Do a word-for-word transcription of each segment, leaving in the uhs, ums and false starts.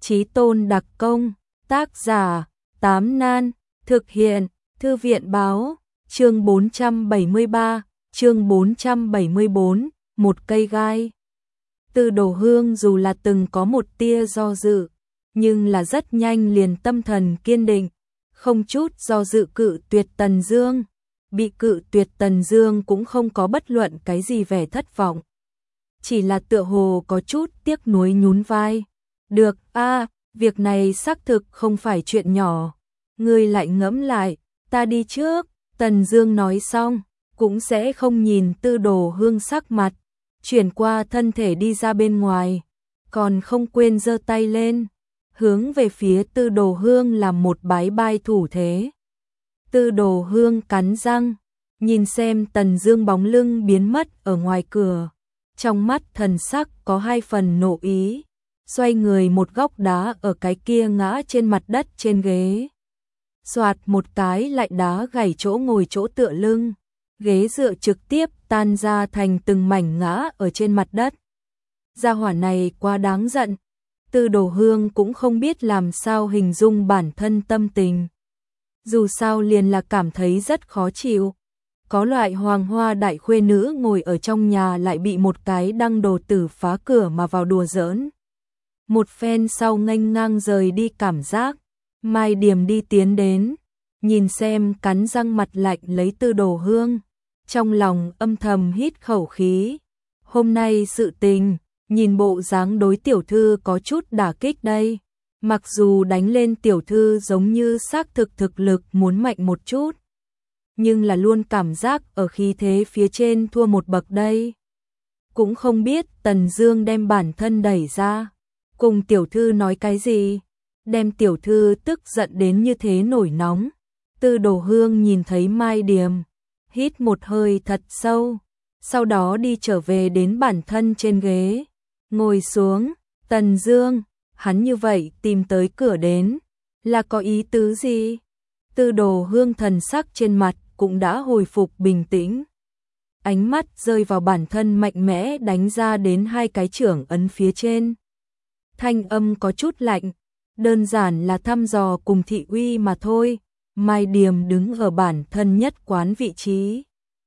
Chí tôn đặc công, tác giả, Tám Nan, thực hiện, Thư viện báo, chương bốn trăm bảy mươi ba, chương bốn trăm bảy mươi bốn, một cây gai. Tư Đồ Hương dù là từng có một tia do dự, nhưng là rất nhanh liền tâm thần kiên định, không chút do dự cự tuyệt Tần Dương. Bị cự tuyệt Tần Dương cũng không có bất luận cái gì vẻ thất vọng, chỉ là tựa hồ có chút tiếc nuối nhún vai. Được a, việc này xác thực không phải chuyện nhỏ, ngươi lại ngẫm lại, ta đi trước. Tần Dương nói xong, cũng sẽ không nhìn Tư Đồ Hương sắc mặt, chuyển qua thân thể đi ra bên ngoài, còn không quên giơ tay lên, hướng về phía Tư Đồ Hương làm một bái bai thủ thế. Tư Đồ Hương cắn răng, nhìn xem Tần Dương bóng lưng biến mất ở ngoài cửa, trong mắt thần sắc có hai phần nộ ý, xoay người một góc đá ở cái kia ngã trên mặt đất trên ghế. Soạt một cái lại đá gãy chỗ ngồi chỗ tựa lưng, ghế dựa trực tiếp tan ra thành từng mảnh ngã ở trên mặt đất. Gia hỏa này quá đáng giận, Tư Đồ Hương cũng không biết làm sao hình dung bản thân tâm tình. Dù sao liền là cảm thấy rất khó chịu, có loại hoàng hoa đại khuê nữ ngồi ở trong nhà lại bị một cái đăng đồ tử phá cửa mà vào đùa giỡn. Một phen sau nghênh ngang rời đi cảm giác. Mai Điểm đi tiến đến, nhìn xem cắn răng mặt lạnh lấy Tư Đồ Hương, trong lòng âm thầm hít khẩu khí. Hôm nay sự tình, nhìn bộ dáng đối tiểu thư có chút đả kích đây. Mặc dù đánh lên tiểu thư giống như xác thực thực lực muốn mạnh một chút, nhưng là luôn cảm giác ở khí thế phía trên thua một bậc đây. Cũng không biết Tần Dương đem bản thân đẩy ra, cùng tiểu thư nói cái gì, đem tiểu thư tức giận đến như thế nổi nóng. Tư Đồ Hương nhìn thấy Mai Điểm, hít một hơi thật sâu, sau đó đi trở về đến bản thân trên ghế, ngồi xuống. Tần Dương, hắn như vậy tìm tới cửa đến, là có ý tứ gì? Tư Đồ Hương thần sắc trên mặt cũng đã hồi phục bình tĩnh, ánh mắt rơi vào bản thân mạnh mẽ đánh ra đến hai cái chưởng ấn phía trên. Thanh âm có chút lạnh, đơn giản là thăm dò cùng thị uy mà thôi. Mai Điểm đứng ở bản thân nhất quán vị trí,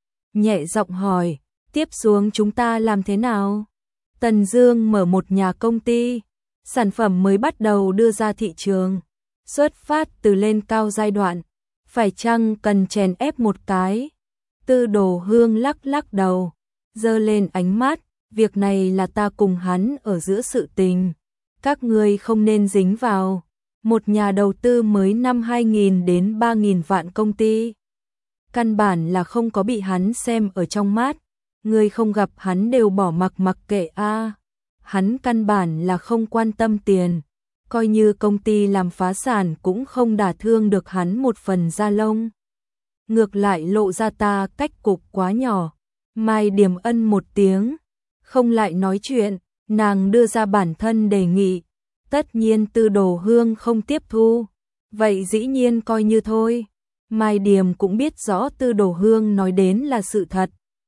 nhẹ giọng hỏi, tiếp xuống chúng ta làm thế nào? Tần Dương mở một nhà công ty, sản phẩm mới bắt đầu đưa ra thị trường, xuất phát từ lên cao giai đoạn, phải chăng cần chèn ép một cái? Tư Đồ Hương lắc lắc đầu, giơ lên ánh mắt, việc này là ta cùng hắn ở giữa sự tình, các ngươi không nên dính vào. Một nhà đầu tư mới năm hai nghìn đến ba nghìn vạn công ty, căn bản là không có bị hắn xem ở trong mắt, người không gặp hắn đều bỏ mặc mặc kệ a. À. Hắn căn bản là không quan tâm tiền, coi như công ty làm phá sản cũng không đả thương được hắn một phần da lông. Ngược lại lộ ra ta cách cục quá nhỏ. Mai Điểm ân một tiếng, không lại nói chuyện, nàng đưa ra bản thân đề nghị. Tất nhiên Tư Đồ Hương không tiếp thu, vậy dĩ nhiên coi như thôi. Mai Điểm cũng biết rõ Tư Đồ Hương nói đến là sự thật.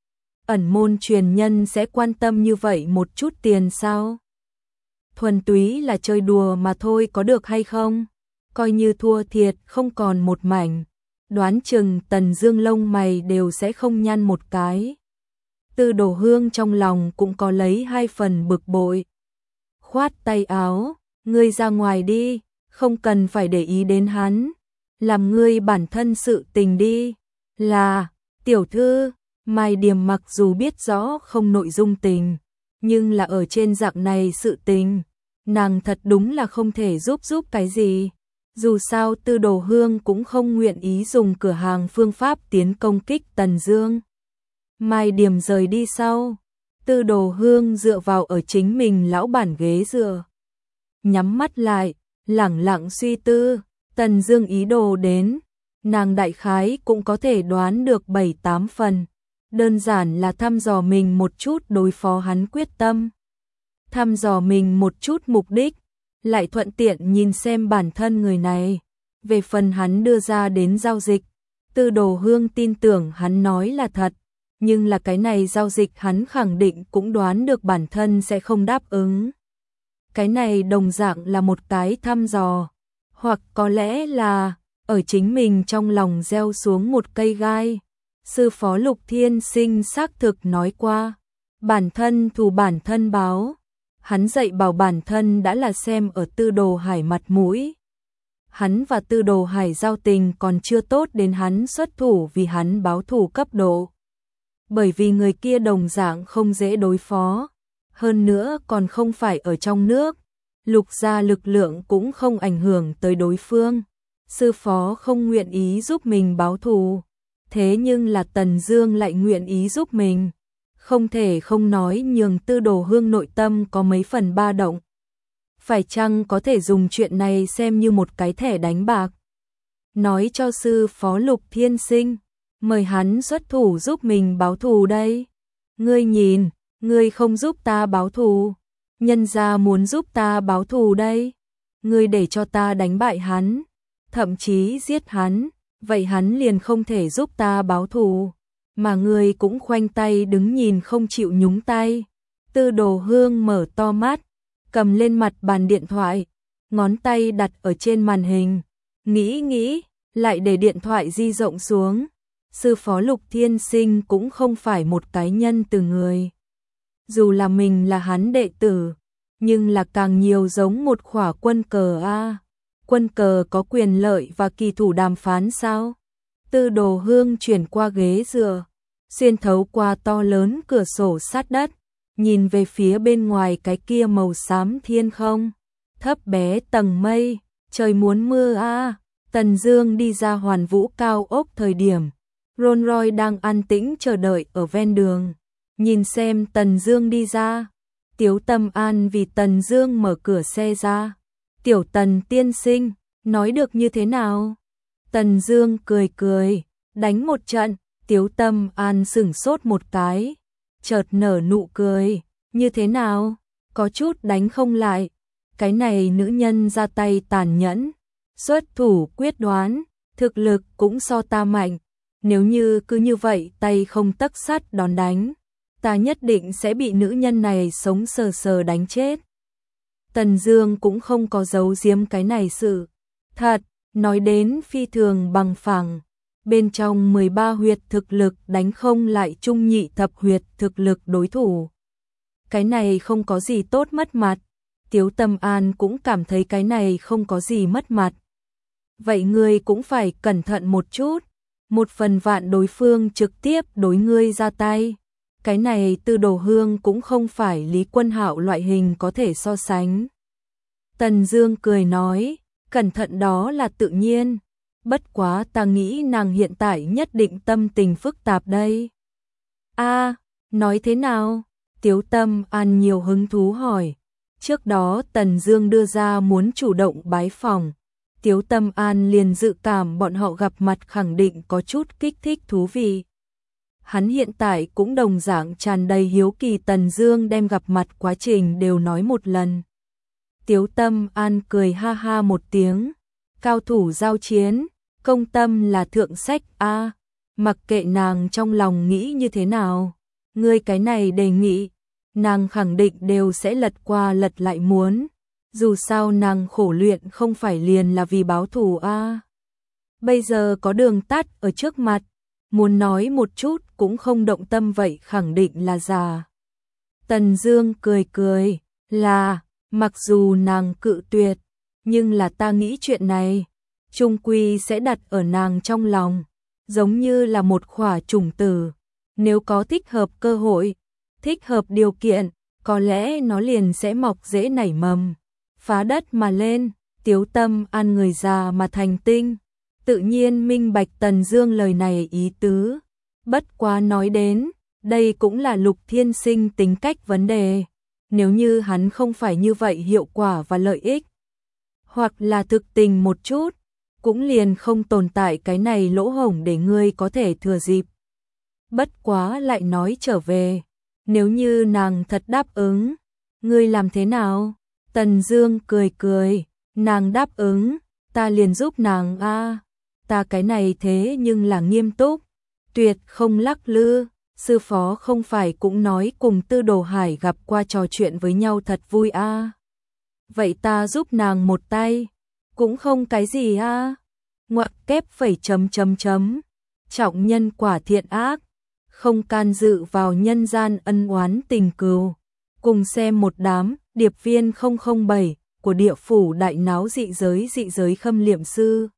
Ẩn môn truyền nhân sẽ quan tâm như vậy một chút tiền sao? Thuần túy là chơi đùa mà thôi có được hay không? Coi như thua thiệt không còn một mảnh, đoán chừng Tần Dương lông mày đều sẽ không nhăn một cái. Tư Đồ Hương trong lòng cũng có lấy hai phần bực bội. Khoát tay áo, ngươi ra ngoài đi, không cần phải để ý đến hắn, làm ngươi bản thân sự tình đi. Là, tiểu thư. Mai Điểm mặc dù biết rõ không nội dung tình, nhưng là ở trên dạng này sự tình, nàng thật đúng là không thể giúp giúp cái gì. Dù sao Tư Đồ Hương cũng không nguyện ý dùng cửa hàng phương pháp tiến công kích Tần Dương. Mai Điểm rời đi sau, Tư Đồ Hương dựa vào ở chính mình lão bản ghế dựa, nhắm mắt lại, lẳng lặng suy tư. Tần Dương ý đồ đến, nàng đại khái cũng có thể đoán được bảy tám phần. Đơn giản là thăm dò mình một chút đối phó hắn quyết tâm, thăm dò mình một chút mục đích, lại thuận tiện nhìn xem bản thân người này. Về phần hắn đưa ra đến giao dịch, Tư Đồ Hương tin tưởng hắn nói là thật, nhưng là cái này giao dịch hắn khẳng định cũng đoán được bản thân sẽ không đáp ứng. Cái này đồng dạng là một cái thăm dò, hoặc có lẽ là ở chính mình trong lòng gieo xuống một cây gai. Sư phó Lục Thiên Sinh xác thực nói qua, bản thân thù bản thân báo. Hắn dạy bảo bản thân đã là xem ở Tư Đồ Hải mặt mũi. Hắn và Tư Đồ Hải giao tình còn chưa tốt đến hắn xuất thủ vì hắn báo thù cấp độ. Bởi vì người kia đồng dạng không dễ đối phó, hơn nữa còn không phải ở trong nước, Lục gia lực lượng cũng không ảnh hưởng tới đối phương. Sư phó không nguyện ý giúp mình báo thù, thế nhưng là Tần Dương lại nguyện ý giúp mình, không thể không nói nhường Tư Đồ Hương nội tâm có mấy phần ba động. Phải chăng có thể dùng chuyện này xem như một cái thẻ đánh bạc? Nói cho sư phó Lục Thiên Sinh, mời hắn xuất thủ giúp mình báo thù đây. Ngươi nhìn, ngươi không giúp ta báo thù, nhân gia muốn giúp ta báo thù đây. Ngươi để cho ta đánh bại hắn, thậm chí giết hắn, vậy hắn liền không thể giúp ta báo thù, mà ngươi cũng khoanh tay đứng nhìn không chịu nhúng tay. Tư Đồ Hương mở to mắt, cầm lên mặt bàn điện thoại, ngón tay đặt ở trên màn hình, nghĩ nghĩ, lại để điện thoại di rộng xuống. Sư phó Lục Thiên Sinh cũng không phải một cái nhân từ người. Dù là mình là hắn đệ tử, nhưng là càng nhiều giống một khỏa quân cờ a. Quân cờ có quyền lợi và kỳ thủ đàm phán sao? Tư Đồ Hương chuyển qua ghế dựa, xuyên thấu qua to lớn cửa sổ sát đất, nhìn về phía bên ngoài cái kia màu xám thiên không, thấp bé tầng mây, trời muốn mưa a. Tần Dương đi ra Hoàn Vũ cao ốc thời điểm, Rolls Royce đang an tĩnh chờ đợi ở ven đường. Nhìn xem Tần Dương đi ra, Tiếu Tâm An vì Tần Dương mở cửa xe ra. Tiểu Tần tiên sinh, nói được như thế nào? Tần Dương cười cười, đánh một trận. Tiếu Tâm An sửng sốt một cái, chợt nở nụ cười, như thế nào? Có chút đánh không lại. Cái này nữ nhân ra tay tàn nhẫn, xuất thủ quyết đoán, thực lực cũng so ta mạnh. Nếu như cứ như vậy tay không tấc sắt đón đánh, ta nhất định sẽ bị nữ nhân này sống sờ sờ đánh chết. Tần Dương cũng không có giấu giếm cái này sự thật, nói đến phi thường bằng phẳng. Bên trong mười ba huyệt thực lực đánh không lại trung nhị thập huyệt thực lực đối thủ. Cái này không có gì tốt mất mặt. Tiếu Tâm An cũng cảm thấy cái này không có gì mất mặt. Vậy ngươi cũng phải cẩn thận một chút. Một phần vạn đối phương trực tiếp đối ngươi ra tay. Cái này Tư Đồ Hương cũng không phải Lý Quân Hạo loại hình có thể so sánh. Tần Dương cười nói, cẩn thận đó là tự nhiên. Bất quá ta nghĩ nàng hiện tại nhất định tâm tình phức tạp đây. A, nói thế nào? Tiếu Tâm An nhiều hứng thú hỏi. Trước đó Tần Dương đưa ra muốn chủ động bái phỏng, Tiếu Tâm An liền dự cảm bọn họ gặp mặt khẳng định có chút kích thích thú vị. Hắn hiện tại cũng đồng dạng tràn đầy hiếu kỳ Tần Dương đem gặp mặt quá trình đều nói một lần. Tiếu Tâm An cười ha ha một tiếng, cao thủ giao chiến, công tâm là thượng sách a, mặc kệ nàng trong lòng nghĩ như thế nào, ngươi cái này đề nghị, nàng khẳng định đều sẽ lật qua lật lại muốn, dù sao nàng khổ luyện không phải liền là vì báo thù a. Bây giờ có đường tắt ở trước mặt, muốn nói một chút cũng không động tâm vậy khẳng định là già. Tần Dương cười cười, là, mặc dù nàng cự tuyệt, nhưng là ta nghĩ chuyện này chung quy sẽ đặt ở nàng trong lòng, giống như là một khỏa trùng tử, nếu có thích hợp cơ hội, thích hợp điều kiện, có lẽ nó liền sẽ mọc rễ nảy mầm, phá đất mà lên. Tiếu Tâm An người già mà thành tinh, tự nhiên minh bạch Tần Dương lời này ý tứ. Bất quá nói đến, đây cũng là Lục Thiên Sinh tính cách vấn đề. Nếu như hắn không phải như vậy hiệu quả và lợi ích, hoặc là thực tình một chút, cũng liền không tồn tại cái này lỗ hổng để ngươi có thể thừa dịp. Bất quá lại nói trở về, nếu như nàng thật đáp ứng, ngươi làm thế nào? Tần Dương cười cười, nàng đáp ứng, ta liền giúp nàng a. Ta cái này thế nhưng là nghiêm túc, tuyệt không lắc lư. Sư phó không phải cũng nói cùng Tư Đồ Hải gặp qua trò chuyện với nhau thật vui a. vậy ta giúp nàng một tay, cũng không cái gì a. Ngoặc kép phẩy chấm chấm chấm. Trọng nhân quả thiện ác, không can dự vào nhân gian ân oán tình cừu. Cùng xem một đám điệp viên không không bảy của địa phủ đại náo dị giới dị giới khâm liệm sư.